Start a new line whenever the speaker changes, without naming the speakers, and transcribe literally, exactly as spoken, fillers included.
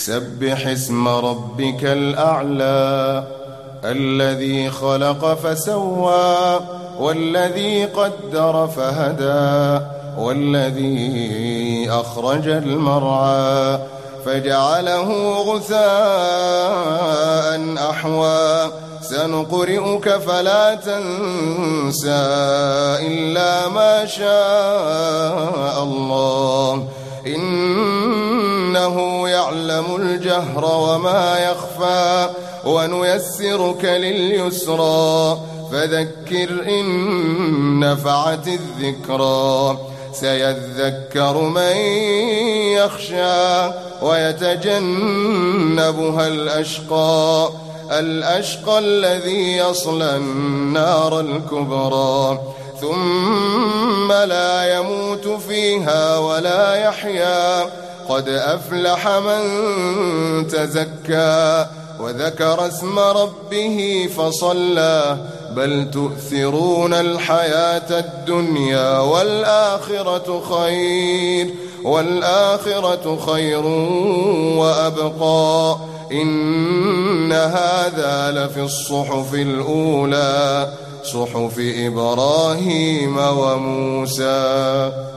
سبح اسم ربك الأعلى الذي خلق فسوى والذي قدر فهدى والذي أخرج المرعى فجعله غثاء أحوى سنقرئك فلا تنسى إلا ما شاء الله إنه يعلم الجهر وما يخفى ونيسرك لليسرى فذكر إن نفعت الذكرى سيذكر من يخشى ويتجنبها الأشقى الأشقى الذي يصلى النار الكبرى ثم لا يموت فيها ولا يحيا قد أفلح من تزكى وذكر اسم ربه فصلى بل تؤثرون الحياة الدنيا والآخرة خير والآخرة خير وأبقى إن هذا لفي الصحف الأولى صحف إبراهيم وموسى.